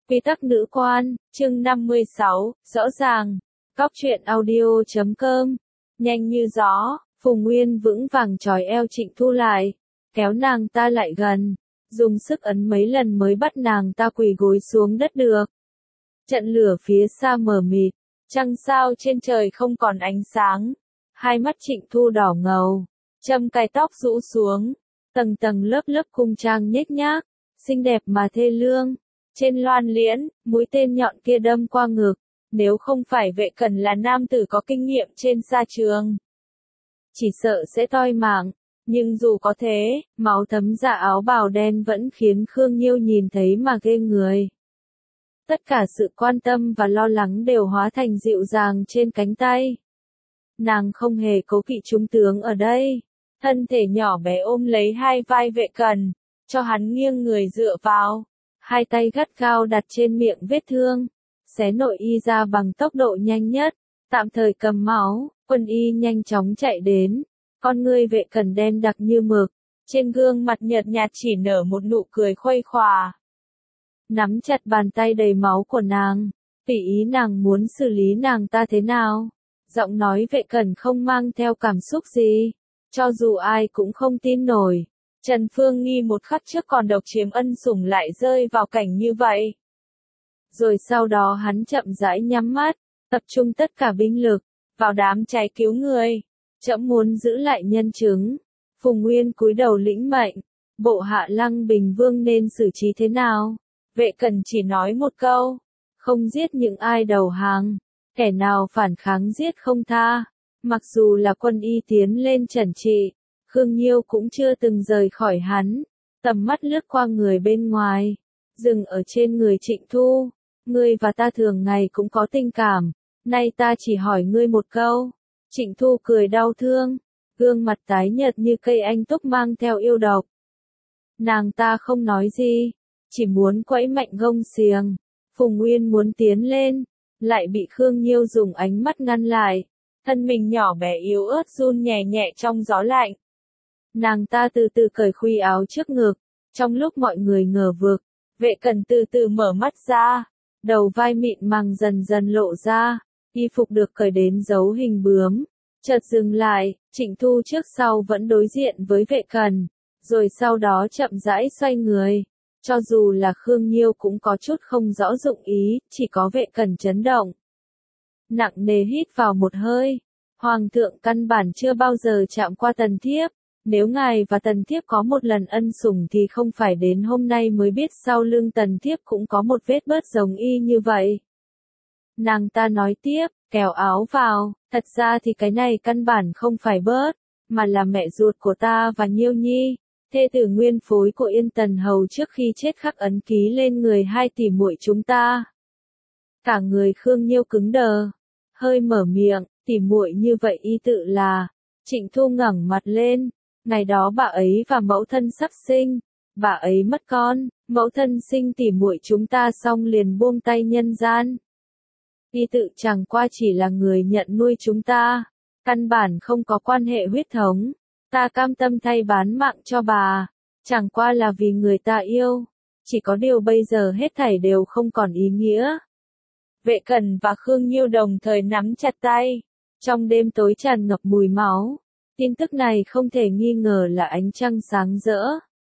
Quy tắc nữ quan, chương 56, rõ ràng. Góc truyện audio.com. Nhanh như gió, Phùng Nguyên vững vàng trói eo Trịnh Thu lại, kéo nàng ta lại gần, dùng sức ấn mấy lần mới bắt nàng ta quỳ gối xuống đất được. Trận lửa phía xa mờ mịt, trăng sao trên trời không còn ánh sáng, hai mắt Trịnh Thu đỏ ngầu, châm cài tóc rũ xuống, tầng tầng lớp lớp cung trang nhếch nhác, xinh đẹp mà thê lương. Trên loan liễn, mũi tên nhọn kia đâm qua ngực, nếu không phải Vệ Cẩn là nam tử có kinh nghiệm trên sa trường, chỉ sợ sẽ toi mạng, nhưng dù có thế, máu thấm dạ áo bào đen vẫn khiến Khương Nhiêu nhìn thấy mà ghê người. Tất cả sự quan tâm và lo lắng đều hóa thành dịu dàng trên cánh tay. Nàng không hề cố kỵ trung tướng ở đây, thân thể nhỏ bé ôm lấy hai vai Vệ Cẩn, cho hắn nghiêng người dựa vào. Hai tay gắt gao đặt trên miệng vết thương, xé nội y ra bằng tốc độ nhanh nhất, tạm thời cầm máu, quân y nhanh chóng chạy đến, con ngươi Vệ Cẩn đen đặc như mực, trên gương mặt nhợt nhạt chỉ nở một nụ cười khuây khỏa. Nắm chặt bàn tay đầy máu của nàng, tùy ý nàng muốn xử lý nàng ta thế nào. Giọng nói Vệ Cẩn không mang theo cảm xúc gì, cho dù ai cũng không tin nổi. Trần Phương Nghi một khắc trước còn độc chiếm ân sủng lại rơi vào cảnh như vậy. Rồi sau đó hắn chậm rãi nhắm mắt, tập trung tất cả binh lực, vào đám cháy cứu người. Trẫm muốn giữ lại nhân chứng. Phùng Nguyên cúi đầu lĩnh mệnh, bộ hạ Lăng Bình Vương nên xử trí thế nào? Vệ Cẩn chỉ nói một câu, không giết những ai đầu hàng, kẻ nào phản kháng giết không tha. Mặc dù là quân y tiến lên trần trị, Khương Nhiêu cũng chưa từng rời khỏi hắn, tầm mắt lướt qua người bên ngoài, dừng ở trên người Trịnh Thu. Ngươi và ta thường ngày cũng có tình cảm, nay ta chỉ hỏi ngươi một câu. Trịnh Thu cười đau thương, gương mặt tái nhợt như cây anh túc mang theo yêu độc. Nàng ta không nói gì, chỉ muốn quẫy mạnh gông xiềng. Phùng Nguyên muốn tiến lên, lại bị Khương Nhiêu dùng ánh mắt ngăn lại, thân mình nhỏ bé yếu ớt run nhẹ nhẹ trong gió lạnh. Nàng ta từ từ cởi khuy áo trước ngực, trong lúc mọi người ngờ vực, Vệ Cẩn từ từ mở mắt ra, đầu vai mịn màng dần dần lộ ra, y phục được cởi đến dấu hình bướm, chợt dừng lại, Trịnh Thu trước sau vẫn đối diện với Vệ Cẩn, rồi sau đó chậm rãi xoay người. Cho dù là Khương Nhiêu cũng có chút không rõ dụng ý, chỉ có Vệ Cẩn chấn động. Nặng nề hít vào một hơi, Hoàng thượng căn bản chưa bao giờ chạm qua Tần Thiếp. Nếu ngài và Tần Thiếp có một lần ân sủng thì không phải đến hôm nay mới biết sau lưng Tần Thiếp cũng có một vết bớt giống y như vậy. Nàng ta nói tiếp, kéo áo vào, thật ra thì cái này căn bản không phải bớt, mà là mẹ ruột của ta và Nhiêu Nhi, thê tử nguyên phối của Yên Tần Hầu trước khi chết khắc ấn ký lên người hai tỷ muội chúng ta. Cả người Khương Nhiêu cứng đờ, hơi mở miệng, tỷ muội như vậy y tự là. Trịnh Thu ngẩng mặt lên. Ngày đó bà ấy và mẫu thân sắp sinh, bà ấy mất con, mẫu thân sinh tỉ muội chúng ta xong liền buông tay nhân gian. Y tự chẳng qua chỉ là người nhận nuôi chúng ta, căn bản không có quan hệ huyết thống, ta cam tâm thay bán mạng cho bà, chẳng qua là vì người ta yêu, chỉ có điều bây giờ hết thảy đều không còn ý nghĩa. Vệ Cẩn và Khương Nhiêu đồng thời nắm chặt tay, trong đêm tối tràn ngập mùi máu. Tin tức này không thể nghi ngờ là ánh trăng sáng rỡ.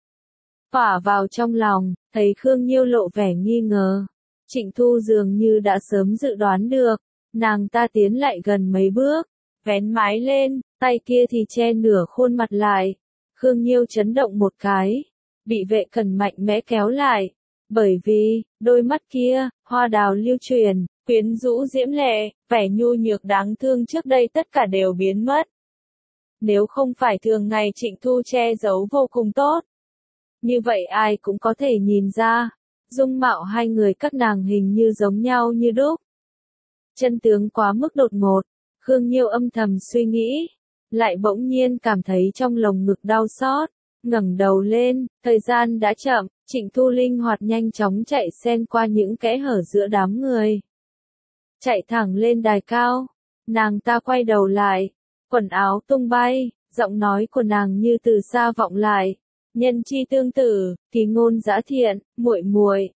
Phả vào trong lòng, thấy Khương Nhiêu lộ vẻ nghi ngờ. Trịnh Thu dường như đã sớm dự đoán được, nàng ta tiến lại gần mấy bước, vén mái lên, tay kia thì che nửa khuôn mặt lại. Khương Nhiêu chấn động một cái, bị Vệ Cẩn mạnh mẽ kéo lại, bởi vì, đôi mắt kia, hoa đào lưu truyền, quyến rũ diễm lệ, vẻ nhu nhược đáng thương trước đây tất cả đều biến mất. Nếu không phải thường ngày Trịnh Thu che giấu vô cùng tốt, như vậy ai cũng có thể nhìn ra, dung mạo hai người các nàng hình như giống nhau như đúc. Chân tướng quá mức đột ngột, Khương Nhiêu âm thầm suy nghĩ, lại bỗng nhiên cảm thấy trong lồng ngực đau xót, ngẩng đầu lên, thời gian đã chậm, Trịnh Thu linh hoạt nhanh chóng chạy xen qua những kẽ hở giữa đám người. Chạy thẳng lên đài cao, nàng ta quay đầu lại. Quần áo tung bay, giọng nói của nàng như từ xa vọng lại. Nhân chi tương tử, kỳ ngôn dã thiện, muội muội,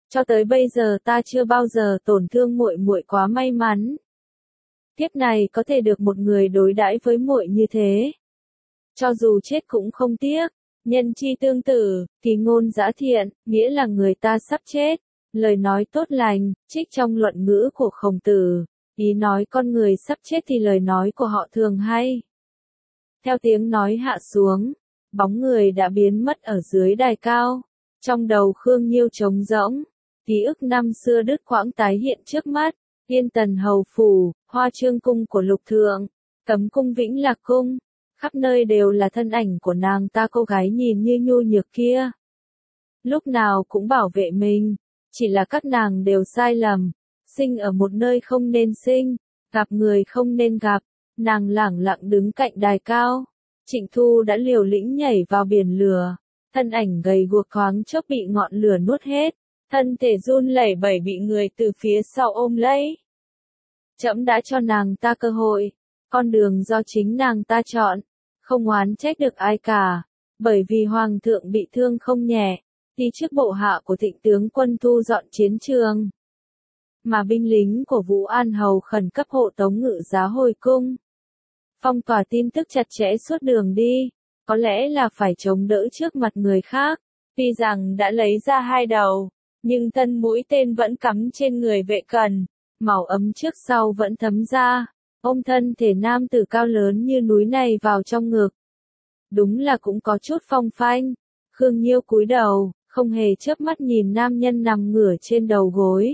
Cho tới bây giờ ta chưa bao giờ tổn thương muội muội quá may mắn. Kiếp này có thể được một người đối đãi với muội như thế. Cho dù chết cũng không tiếc. Nhân chi tương tử, kỳ ngôn dã thiện, nghĩa là người ta sắp chết. Lời nói tốt lành, trích trong luận ngữ của Khổng Tử. Ý nói con người sắp chết thì lời nói của họ thường hay. Theo tiếng nói hạ xuống, bóng người đã biến mất ở dưới đài cao. Trong đầu Khương Nhiêu trống rỗng, ký ức năm xưa đứt quãng tái hiện trước mắt. Yên Tần Hầu Phủ, Hoa Trương Cung của Lục Thượng, Cấm Cung Vĩnh Lạc Cung. Khắp nơi đều là thân ảnh của nàng ta, cô gái nhìn như nhu nhược kia. Lúc nào cũng bảo vệ mình, chỉ là các nàng đều sai lầm. Sinh ở một nơi không nên sinh, gặp người không nên gặp. Nàng lẳng lặng đứng cạnh đài cao. Trịnh Thu đã liều lĩnh nhảy vào biển lửa. Thân ảnh gầy guộc thoáng chốc bị ngọn lửa nuốt hết. Thân thể run lẩy bẩy bị người từ phía sau ôm lấy. Trẫm đã cho nàng ta cơ hội. Con đường do chính nàng ta chọn. Không oán trách được ai cả. Bởi vì hoàng thượng bị thương không nhẹ. Đi trước bộ hạ của Thịnh tướng quân thu dọn chiến trường. Mà binh lính của Vũ An Hầu khẩn cấp hộ tống Ngự Giá hồi cung. Phong tỏa tin tức chặt chẽ suốt đường đi. Có lẽ là phải chống đỡ trước mặt người khác. Tuy rằng đã lấy ra hai đầu, nhưng thân mũi tên vẫn cắm trên người Vệ Cần. Màu ấm trước sau vẫn thấm ra. Ôm thân thể nam tử cao lớn như núi này vào trong ngực. Đúng là cũng có chút phong phanh. Khương Nhiêu cúi đầu, không hề chớp mắt nhìn nam nhân nằm ngửa trên đầu gối.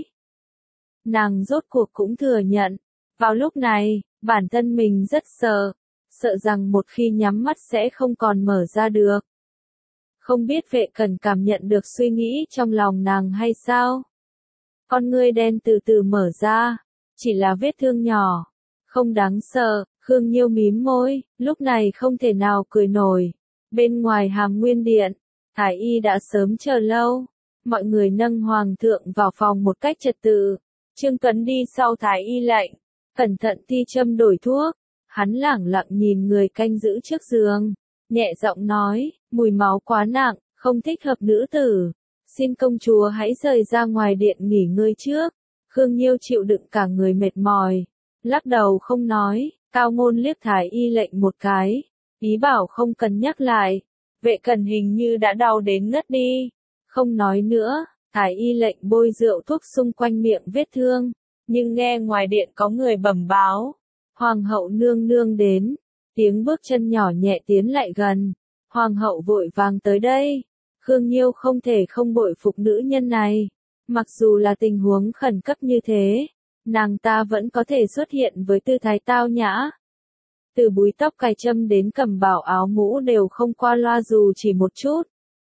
Nàng rốt cuộc cũng thừa nhận. Vào lúc này, bản thân mình rất sợ. Sợ rằng một khi nhắm mắt sẽ không còn mở ra được. Không biết Vệ Cần cảm nhận được suy nghĩ trong lòng nàng hay sao? Con ngươi đen từ từ mở ra. Chỉ là vết thương nhỏ. Không đáng sợ. Khương Nhiêu mím môi, lúc này không thể nào cười nổi. Bên ngoài Hàm Nguyên Điện, Thái Y đã sớm chờ lâu. Mọi người nâng hoàng thượng vào phòng một cách trật tự. Trương Tuấn đi sau Thái Y lệnh, cẩn thận thi châm đổi thuốc. Hắn lẳng lặng nhìn người canh giữ trước giường, nhẹ giọng nói, mùi máu quá nặng, không thích hợp nữ tử. Xin công chúa hãy rời ra ngoài điện nghỉ ngơi trước. Khương Nhiêu chịu đựng cả người mệt mỏi, lắc đầu không nói. Cao Ngôn liếc Thái Y lệnh một cái, ý bảo không cần nhắc lại. Vệ Cần hình như đã đau đến ngất đi, không nói nữa. Thái Y lệnh bôi rượu thuốc xung quanh miệng vết thương, nhưng nghe ngoài điện có người bẩm báo. Hoàng hậu nương nương đến. Tiếng bước chân nhỏ nhẹ tiến lại gần. Hoàng hậu vội vàng tới đây. Khương Nhiêu không thể không bội phục nữ nhân này. Mặc dù là tình huống khẩn cấp như thế, nàng ta vẫn có thể xuất hiện với tư thái tao nhã. Từ búi tóc cài châm đến cầm bảo áo mũ đều không qua loa dù chỉ một chút.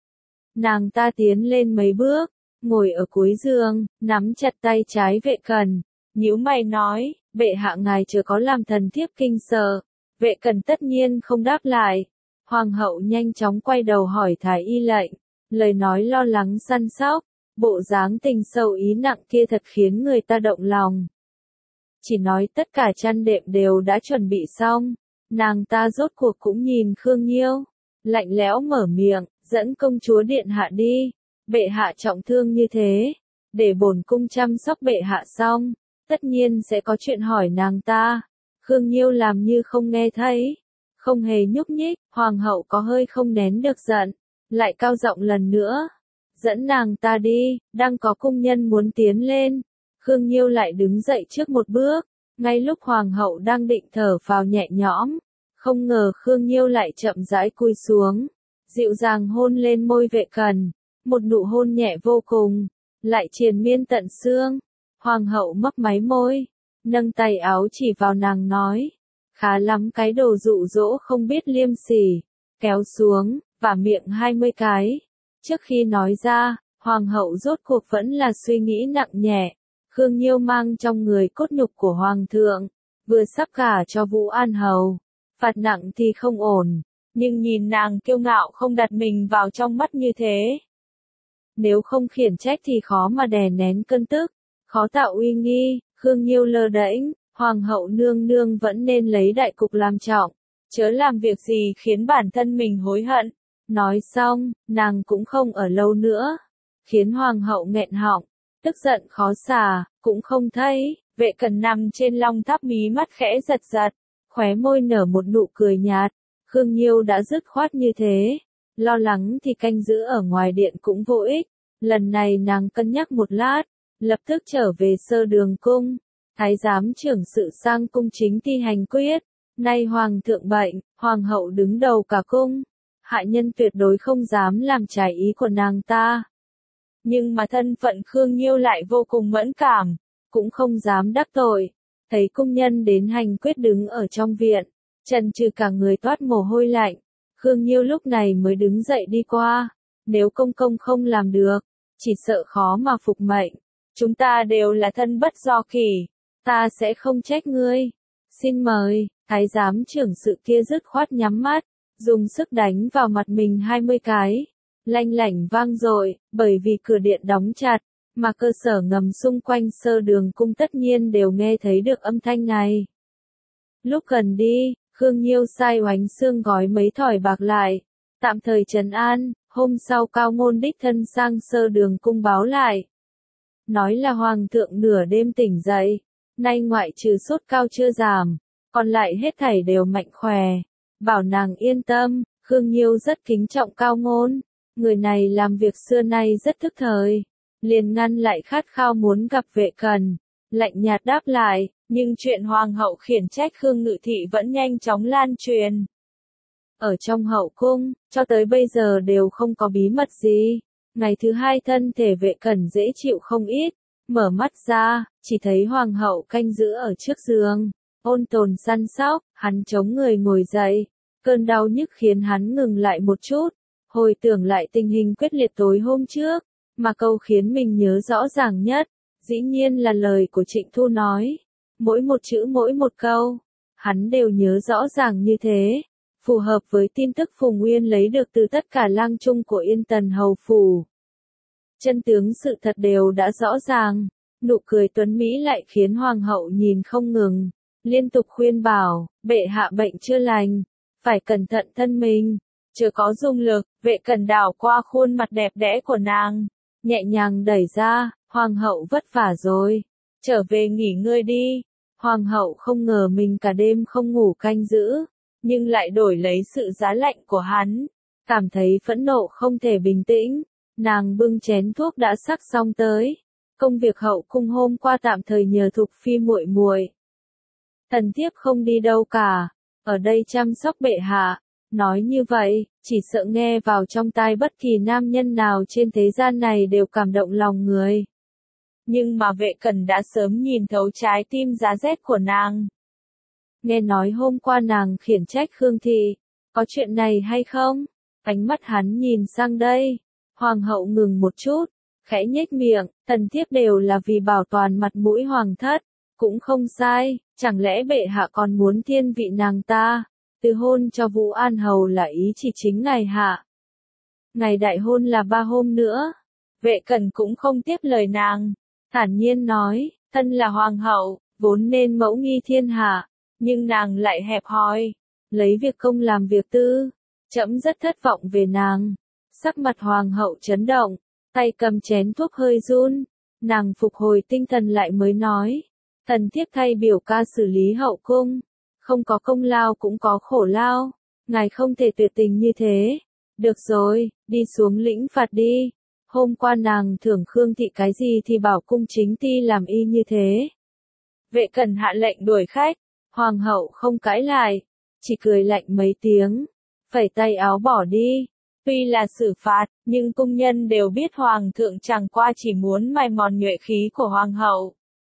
Nàng ta tiến lên mấy bước, ngồi ở cuối giường, nắm chặt tay trái Vệ Cần, nhíu mày nói, bệ hạ ngài chưa có làm thần thiếp kinh sợ. Vệ Cần tất nhiên không đáp lại. Hoàng hậu nhanh chóng quay đầu hỏi Thái Y lệnh, lời nói lo lắng săn sóc, bộ dáng tình sâu ý nặng kia thật khiến người ta động lòng. Chỉ nói tất cả chăn đệm đều đã chuẩn bị xong, nàng ta rốt cuộc cũng nhìn Khương Nhiêu, lạnh lẽo mở miệng, dẫn công chúa điện hạ đi. Bệ hạ trọng thương như thế, để bổn cung chăm sóc bệ hạ xong, tất nhiên sẽ có chuyện hỏi nàng ta. Khương Nhiêu làm như không nghe thấy, không hề nhúc nhích. Hoàng hậu có hơi không nén được giận, lại cao giọng lần nữa, dẫn nàng ta đi. Đang có cung nhân muốn tiến lên, Khương Nhiêu lại đứng dậy trước một bước. Ngay lúc hoàng hậu đang định thở phào nhẹ nhõm, không ngờ Khương Nhiêu lại chậm rãi cúi xuống, dịu dàng hôn lên môi Vệ Cần. Một nụ hôn nhẹ vô cùng, lại triền miên tận xương. Hoàng hậu mấp máy môi, nâng tay áo chỉ vào nàng nói, khá lắm cái đồ dụ dỗ không biết liêm sỉ. Kéo xuống, vả miệng 20 cái. Trước khi nói ra, hoàng hậu rốt cuộc vẫn là suy nghĩ nặng nhẹ. Khương Nhiêu mang trong người cốt nhục của hoàng thượng, vừa sắp gả cho Vũ An Hầu, phạt nặng thì không ổn. Nhưng nhìn nàng kiêu ngạo không đặt mình vào trong mắt như thế, nếu không khiển trách thì khó mà đè nén cơn tức, khó tạo uy nghi. Khương Nhiêu lơ đễnh, hoàng hậu nương nương vẫn nên lấy đại cục làm trọng, chớ làm việc gì khiến bản thân mình hối hận. Nói xong, nàng cũng không ở lâu nữa, khiến hoàng hậu nghẹn họng. tức giận khó xả, cũng không thấy. Vệ Cẩn nằm trên long tháp mí mắt khẽ giật giật, khóe môi nở một nụ cười nhạt. Khương Nhiêu đã dứt khoát như thế, lo lắng thì canh giữ ở ngoài điện cũng vô ích. Lần này nàng cân nhắc một lát, lập tức trở về Sơ Đường cung. Thái giám trưởng sự sang cung chính thi hành quyết. Nay hoàng thượng bệnh, hoàng hậu đứng đầu cả cung. Hạ nhân tuyệt đối không dám làm trái ý của nàng ta. Nhưng mà thân phận Khương Nhiêu lại vô cùng mẫn cảm, cũng không dám đắc tội. Thấy cung nhân đến hành quyết đứng ở trong viện, trần trừ cả người toát mồ hôi lạnh. Khương Nhiêu lúc này mới đứng dậy đi qua. Nếu công công không làm được, chỉ sợ khó mà phục mệnh. Chúng ta đều là thân bất do kỷ, ta sẽ không trách ngươi. Xin mời. Thái giám trưởng sự kia dứt khoát nhắm mắt, dùng sức đánh vào mặt mình 20 cái. Lanh lảnh vang dội, bởi vì cửa điện đóng chặt, mà cơ sở ngầm xung quanh Sơ Đường cung tất nhiên đều nghe thấy được âm thanh này. Lúc gần đi, Khương Nhiêu sai Oánh Xương gói mấy thỏi bạc lại, tạm thời trấn an. Hôm sau Cao Ngôn đích thân sang Sơ Đường cung báo lại. Nói là hoàng thượng nửa đêm tỉnh dậy, nay ngoại trừ sốt cao chưa giảm, còn lại hết thảy đều mạnh khỏe. Bảo nàng yên tâm, Khương Nhiêu rất kính trọng Cao Ngôn. Người này làm việc xưa nay rất thức thời. Liền ngăn lại khát khao muốn gặp Vệ Cẩn. Lạnh nhạt đáp lại, nhưng chuyện hoàng hậu khiển trách Khương Ngự Thị vẫn nhanh chóng lan truyền. Ở trong hậu cung, cho tới bây giờ đều không có bí mật gì. Ngày thứ hai thân thể Vệ Cẩn dễ chịu không ít. Mở mắt ra, chỉ thấy hoàng hậu canh giữ ở trước giường. Ôn tồn săn sóc, hắn chống người ngồi dậy. Cơn đau nhức khiến hắn ngừng lại một chút. Hồi tưởng lại tình hình quyết liệt tối hôm trước, mà câu khiến mình nhớ rõ ràng nhất, dĩ nhiên là lời của Trịnh Thu nói. Mỗi một chữ mỗi một câu, hắn đều nhớ rõ ràng như thế, phù hợp với tin tức Phùng Nguyên lấy được từ tất cả lang trung của Yên Tần hầu phủ. Chân tướng sự thật đều đã rõ ràng, nụ cười tuấn Mỹ lại khiến hoàng hậu nhìn không ngừng, liên tục khuyên bảo, bệ hạ bệnh chưa lành, phải cẩn thận thân mình. Chưa có dung lực, Vệ Cẩn đảo qua khuôn mặt đẹp đẽ của nàng, nhẹ nhàng đẩy ra, hoàng hậu vất vả rồi, trở về nghỉ ngơi đi. Hoàng hậu không ngờ mình cả đêm không ngủ canh giữ, nhưng lại đổi lấy sự giá lạnh của hắn, cảm thấy phẫn nộ không thể bình tĩnh. Nàng bưng chén thuốc đã sắc xong tới, công việc hậu cung hôm qua tạm thời nhờ Thục Phi muội muội. Thần thiếp không đi đâu cả, ở đây chăm sóc bệ hạ. Nói như vậy, chỉ sợ nghe vào trong tai bất kỳ nam nhân nào trên thế gian này đều cảm động lòng người. Nhưng mà Vệ Cẩn đã sớm nhìn thấu trái tim giá rét của nàng. Nghe nói hôm qua nàng khiển trách Khương Thị, có chuyện này hay không? Ánh mắt hắn nhìn sang đây. Hoàng hậu ngừng một chút, khẽ nhếch miệng, thần thiếp đều là vì bảo toàn mặt mũi hoàng thất, cũng không sai, chẳng lẽ bệ hạ còn muốn thiên vị nàng ta? Từ hôn cho Vũ An Hầu là ý chỉ chính ngày hạ. Ngày đại hôn là 3 hôm nữa. Vệ Cẩn cũng không tiếp lời nàng, thản nhiên nói, thân là hoàng hậu, vốn nên mẫu nghi thiên hạ, nhưng nàng lại hẹp hòi, lấy việc công làm việc tư. Trẫm rất thất vọng về nàng. Sắc mặt hoàng hậu chấn động, tay cầm chén thuốc hơi run. Nàng phục hồi tinh thần lại mới nói, thần thiếp thay biểu ca xử lý hậu cung. Không có công lao cũng có khổ lao, ngài không thể tuyệt tình như thế. Được rồi, đi xuống lĩnh phạt đi. Hôm qua nàng thưởng Khương Thị cái gì thì bảo cung chính ti làm y như thế. Vệ Cẩn hạ lệnh đuổi khách, hoàng hậu không cãi lại, chỉ cười lạnh mấy tiếng, phẩy tay áo bỏ đi. Tuy là xử phạt, nhưng cung nhân đều biết hoàng thượng chẳng qua chỉ muốn mài mòn nhuệ khí của hoàng hậu.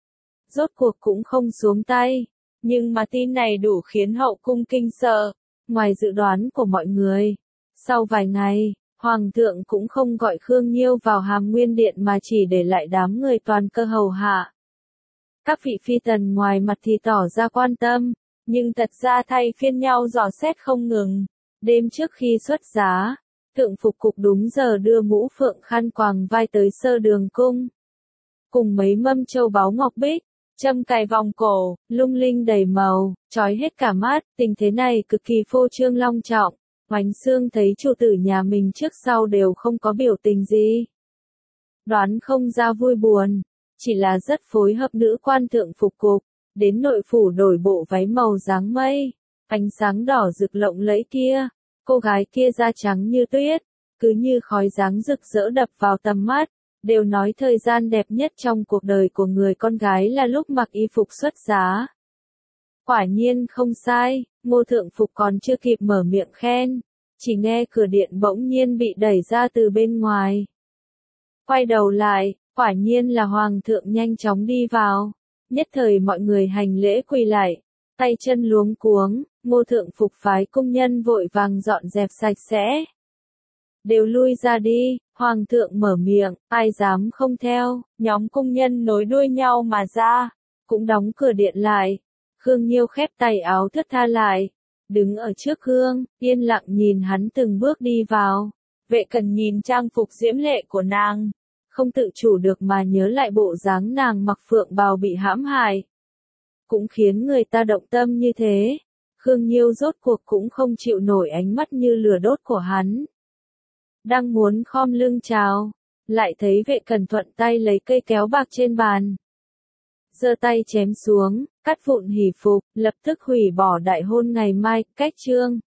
Rốt cuộc cũng không xuống tay. Nhưng mà tin này đủ khiến hậu cung kinh sợ, ngoài dự đoán của mọi người. Sau vài ngày, hoàng thượng cũng không gọi Khương Nhiêu vào Hàm Nguyên Điện mà chỉ để lại đám người toàn cơ hầu hạ. Các vị phi tần ngoài mặt thì tỏ ra quan tâm, nhưng thật ra thay phiên nhau dò xét không ngừng. Đêm trước khi xuất giá, Thượng Phục Cục đúng giờ đưa mũ phượng khăn quàng vai tới Sơ Đường cung. Cùng mấy mâm châu báu ngọc bích, châm cài vòng cổ, lung linh đầy màu, chói hết cả mắt. Tình thế này cực kỳ phô trương long trọng. Oánh Xương thấy chủ tử nhà mình trước sau đều không có biểu tình gì. đoán không ra vui buồn, chỉ là rất phối hợp nữ quan thượng phục cục, đến nội phủ đổi bộ váy màu dáng mây, ánh sáng đỏ rực lộng lẫy kia, cô gái kia da trắng như tuyết, cứ như khói dáng rực rỡ đập vào tầm mắt, đều nói thời gian đẹp nhất trong cuộc đời của người con gái là lúc mặc y phục xuất giá. Quả nhiên không sai, Ngô Thượng Phục còn chưa kịp mở miệng khen, chỉ nghe cửa điện bỗng nhiên bị đẩy ra từ bên ngoài. Quay đầu lại, quả nhiên là Hoàng thượng nhanh chóng đi vào, nhất thời mọi người hành lễ quỳ lại, tay chân luống cuống, Ngô Thượng Phục phái cung nhân vội vàng dọn dẹp sạch sẽ. Đều lui ra đi, Hoàng thượng mở miệng, ai dám không theo, nhóm cung nhân nối đuôi nhau mà ra, cũng đóng cửa điện lại. Khương Nhiêu khép tay áo thướt tha lại, đứng ở trước gương, yên lặng nhìn hắn từng bước đi vào. Vệ Cần nhìn trang phục diễm lệ của nàng, không tự chủ được mà nhớ lại bộ dáng nàng mặc phượng bào bị hãm hại. Cũng khiến người ta động tâm như thế, Khương Nhiêu rốt cuộc cũng không chịu nổi ánh mắt như lửa đốt của hắn. Đang muốn khom lưng chào, lại thấy Vệ Cần thuận tay lấy cây kéo bạc trên bàn. Giơ tay chém xuống, cắt vụn hỷ phục, lập tức hủy bỏ đại hôn ngày mai, cách chương.